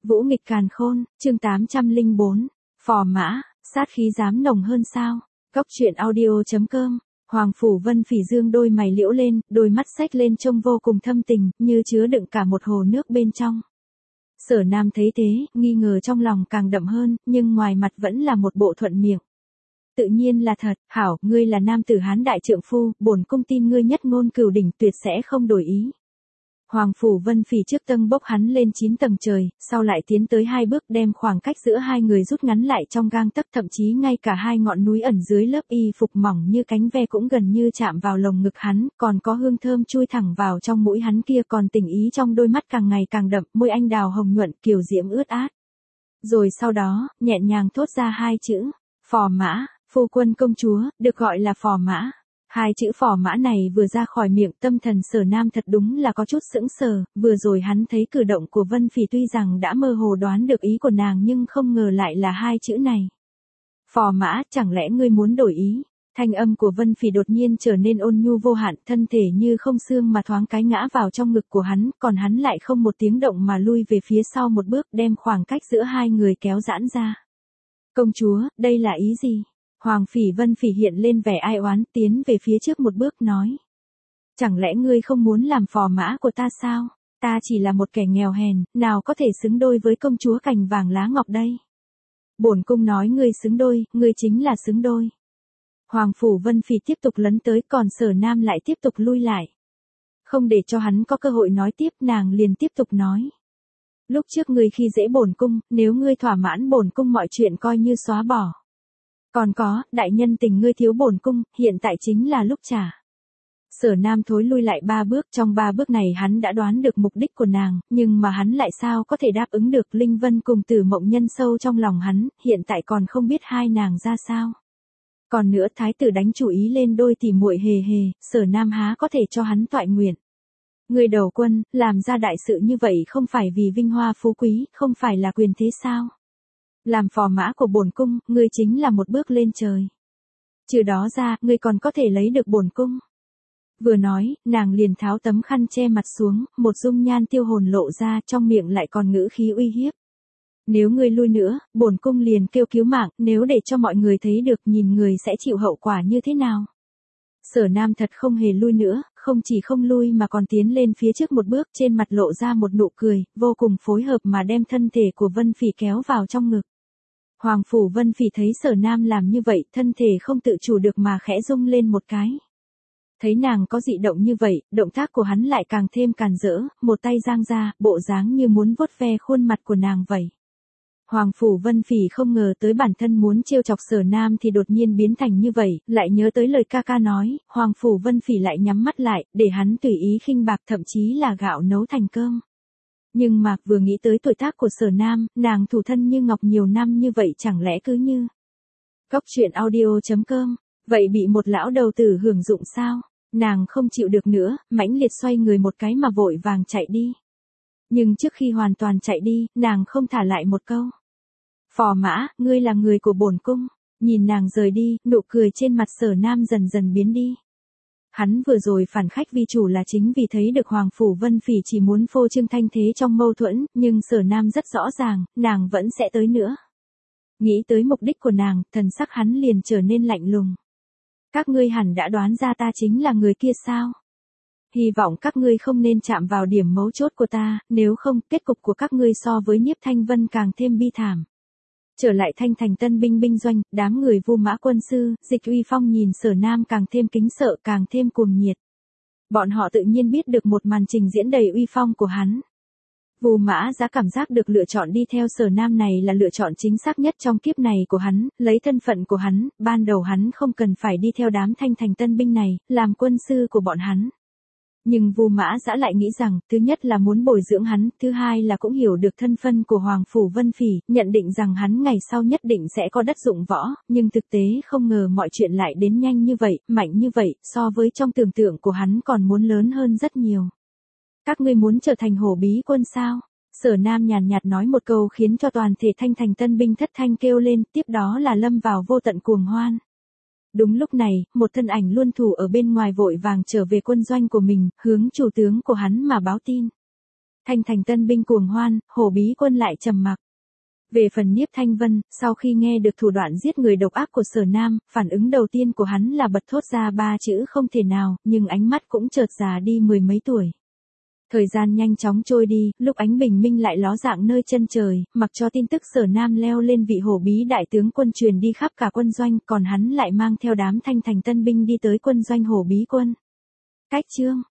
Vũ nghịch càn khôn, chương 804. Phò mã, sát khí dám nồng hơn sao? Góc truyện audio.com. Hoàng Phủ Vân Phỉ dương đôi mày liễu lên, đôi mắt xách lên trông vô cùng thâm tình, như chứa đựng cả một hồ nước bên trong. Sở Nam thấy thế, nghi ngờ trong lòng càng đậm hơn, nhưng ngoài mặt vẫn là một bộ thuận miệng. Tự nhiên là thật, hảo, ngươi là nam tử Hán đại trượng phu, bổn cung tin ngươi nhất ngôn cửu đỉnh tuyệt sẽ không đổi ý. Hoàng Phủ Vân Phỉ trước tâng bốc hắn lên 9 tầng trời, sau lại tiến tới 2 bước đem khoảng cách giữa hai người rút ngắn lại trong gang tấc, thậm chí ngay cả hai ngọn núi ẩn dưới lớp y phục mỏng như cánh ve cũng gần như chạm vào lồng ngực hắn, còn có hương thơm chui thẳng vào trong mũi hắn kia, còn tình ý trong đôi mắt càng ngày càng đậm, môi anh đào hồng nhuận kiều diễm ướt át. Rồi sau đó, nhẹ nhàng thốt ra hai chữ, phò mã, phu quân công chúa, được gọi là phò mã. Hai chữ phò mã này vừa ra khỏi miệng, tâm thần Sở Nam thật đúng là có chút sững sờ, vừa rồi hắn thấy cử động của Vân Phỉ tuy rằng đã mơ hồ đoán được ý của nàng nhưng không ngờ lại là hai chữ này. Phò mã, chẳng lẽ ngươi muốn đổi ý? Thanh âm của Vân Phỉ đột nhiên trở nên ôn nhu vô hạn, thân thể như không xương mà thoáng cái ngã vào trong ngực của hắn, còn hắn lại không một tiếng động mà lui về phía sau một bước, đem khoảng cách giữa hai người kéo giãn ra. Công chúa, đây là ý gì? Hoàng Phỉ Vân Phỉ hiện lên vẻ ai oán, tiến về phía trước một bước nói. Chẳng lẽ ngươi không muốn làm phò mã của ta sao? Ta chỉ là một kẻ nghèo hèn, nào có thể xứng đôi với công chúa cành vàng lá ngọc đây? Bổn cung nói ngươi xứng đôi, ngươi chính là xứng đôi. Hoàng Phủ Vân Phỉ tiếp tục lấn tới, còn Sở Nam lại tiếp tục lui lại. Không để cho hắn có cơ hội nói tiếp, nàng liền tiếp tục nói. Lúc trước ngươi khi dễ bổn cung, nếu ngươi thỏa mãn bổn cung mọi chuyện coi như xóa bỏ. Còn có, đại nhân tình ngươi thiếu bổn cung, hiện tại chính là lúc trả. Sở Nam thối lui lại 3 bước, trong 3 bước này hắn đã đoán được mục đích của nàng, nhưng mà hắn lại sao có thể đáp ứng được. Linh Vân cùng Tử Mộng nhân sâu trong lòng hắn, hiện tại còn không biết hai nàng ra sao. Còn nữa thái tử đánh chủ ý lên đôi tỉ muội hề hề, Sở Nam há có thể cho hắn toại nguyện. Người đầu quân, làm ra đại sự như vậy không phải vì vinh hoa phú quý, không phải là quyền thế sao? Làm phò mã của bổn cung, ngươi chính là một bước lên trời. Trừ đó ra, ngươi còn có thể lấy được bổn cung. Vừa nói, nàng liền tháo tấm khăn che mặt xuống, một dung nhan tiêu hồn lộ ra, trong miệng lại còn ngữ khí uy hiếp. Nếu ngươi lui nữa, bổn cung liền kêu cứu mạng, nếu để cho mọi người thấy được, nhìn người sẽ chịu hậu quả như thế nào. Sở Nam thật không hề lui nữa, không chỉ không lui mà còn tiến lên phía trước một bước, trên mặt lộ ra một nụ cười, vô cùng phối hợp mà đem thân thể của Vân Phỉ kéo vào trong ngực. Hoàng Phủ Vân Phỉ thấy Sở Nam làm như vậy, thân thể không tự chủ được mà khẽ rung lên một cái. Thấy nàng có dị động như vậy, động tác của hắn lại càng thêm càn rỡ, một tay giang ra, bộ dáng như muốn vuốt ve khuôn mặt của nàng vậy. Hoàng Phủ Vân Phỉ không ngờ tới bản thân muốn trêu chọc Sở Nam thì đột nhiên biến thành như vậy, lại nhớ tới lời ca ca nói, Hoàng Phủ Vân Phỉ lại nhắm mắt lại, để hắn tùy ý khinh bạc, thậm chí là gạo nấu thành cơm. Nhưng mà, vừa nghĩ tới tuổi tác của Sở Nam, nàng thủ thân như ngọc nhiều năm như vậy chẳng lẽ cứ như. Góc truyện audio.com, vậy bị một lão đầu tử hưởng dụng sao? Nàng không chịu được nữa, mãnh liệt xoay người một cái mà vội vàng chạy đi. Nhưng trước khi hoàn toàn chạy đi, nàng không thả lại một câu. Phò mã, ngươi là người của bổn cung. Nhìn nàng rời đi, nụ cười trên mặt Sở Nam dần dần biến đi. Hắn vừa rồi phản khách vi chủ là chính vì thấy được Hoàng Phủ Vân Phỉ chỉ muốn phô trương thanh thế trong mâu thuẫn, nhưng Sở Nam rất rõ ràng, nàng vẫn sẽ tới nữa. Nghĩ tới mục đích của nàng, thần sắc hắn liền trở nên lạnh lùng. Các ngươi hẳn đã đoán ra ta chính là người kia sao? Hy vọng các ngươi không nên chạm vào điểm mấu chốt của ta, nếu không, kết cục của các ngươi so với Nhiếp Thanh Vân càng thêm bi thảm. Trở lại Thanh Thành Tân binh binh doanh, đám người Vu Mã quân sư, Dịch Uy Phong nhìn Sở Nam càng thêm kính sợ, càng thêm cuồng nhiệt. Bọn họ tự nhiên biết được một màn trình diễn đầy uy phong của hắn. Vu Mã Giá cảm giác được lựa chọn đi theo Sở Nam này là lựa chọn chính xác nhất trong kiếp này của hắn, lấy thân phận của hắn, ban đầu hắn không cần phải đi theo đám Thanh Thành Tân binh này, làm quân sư của bọn hắn. Nhưng Vu Mã Dã lại nghĩ rằng, thứ nhất là muốn bồi dưỡng hắn, thứ hai là cũng hiểu được thân phận của Hoàng Phủ Vân Phỉ, nhận định rằng hắn ngày sau nhất định sẽ có đất dụng võ, nhưng thực tế không ngờ mọi chuyện lại đến nhanh như vậy, mạnh như vậy, so với trong tưởng tượng của hắn còn muốn lớn hơn rất nhiều. Các ngươi muốn trở thành hổ bí quân sao? Sở Nam nhàn nhạt nói một câu khiến cho toàn thể Thanh Thành Tân binh thất thanh kêu lên, tiếp đó là lâm vào vô tận cuồng hoan. Đúng lúc này, một thân ảnh luôn thủ ở bên ngoài vội vàng trở về quân doanh của mình, hướng chủ tướng của hắn mà báo tin. Thanh thành tân binh cuồng hoan, Hổ Bí quân lại trầm mặc. Về phần Niếp Thanh Vân, sau khi nghe được thủ đoạn giết người độc ác của Sở Nam, phản ứng đầu tiên của hắn là bật thốt ra ba chữ không thể nào, nhưng ánh mắt cũng chợt già đi mười mấy tuổi. Thời gian nhanh chóng trôi đi, lúc ánh bình minh lại ló dạng nơi chân trời, mặc cho tin tức Sở Nam leo lên vị Hổ Bí đại tướng quân truyền đi khắp cả quân doanh, còn hắn lại mang theo đám Thanh thành tân binh đi tới quân doanh Hổ Bí quân. Cách chương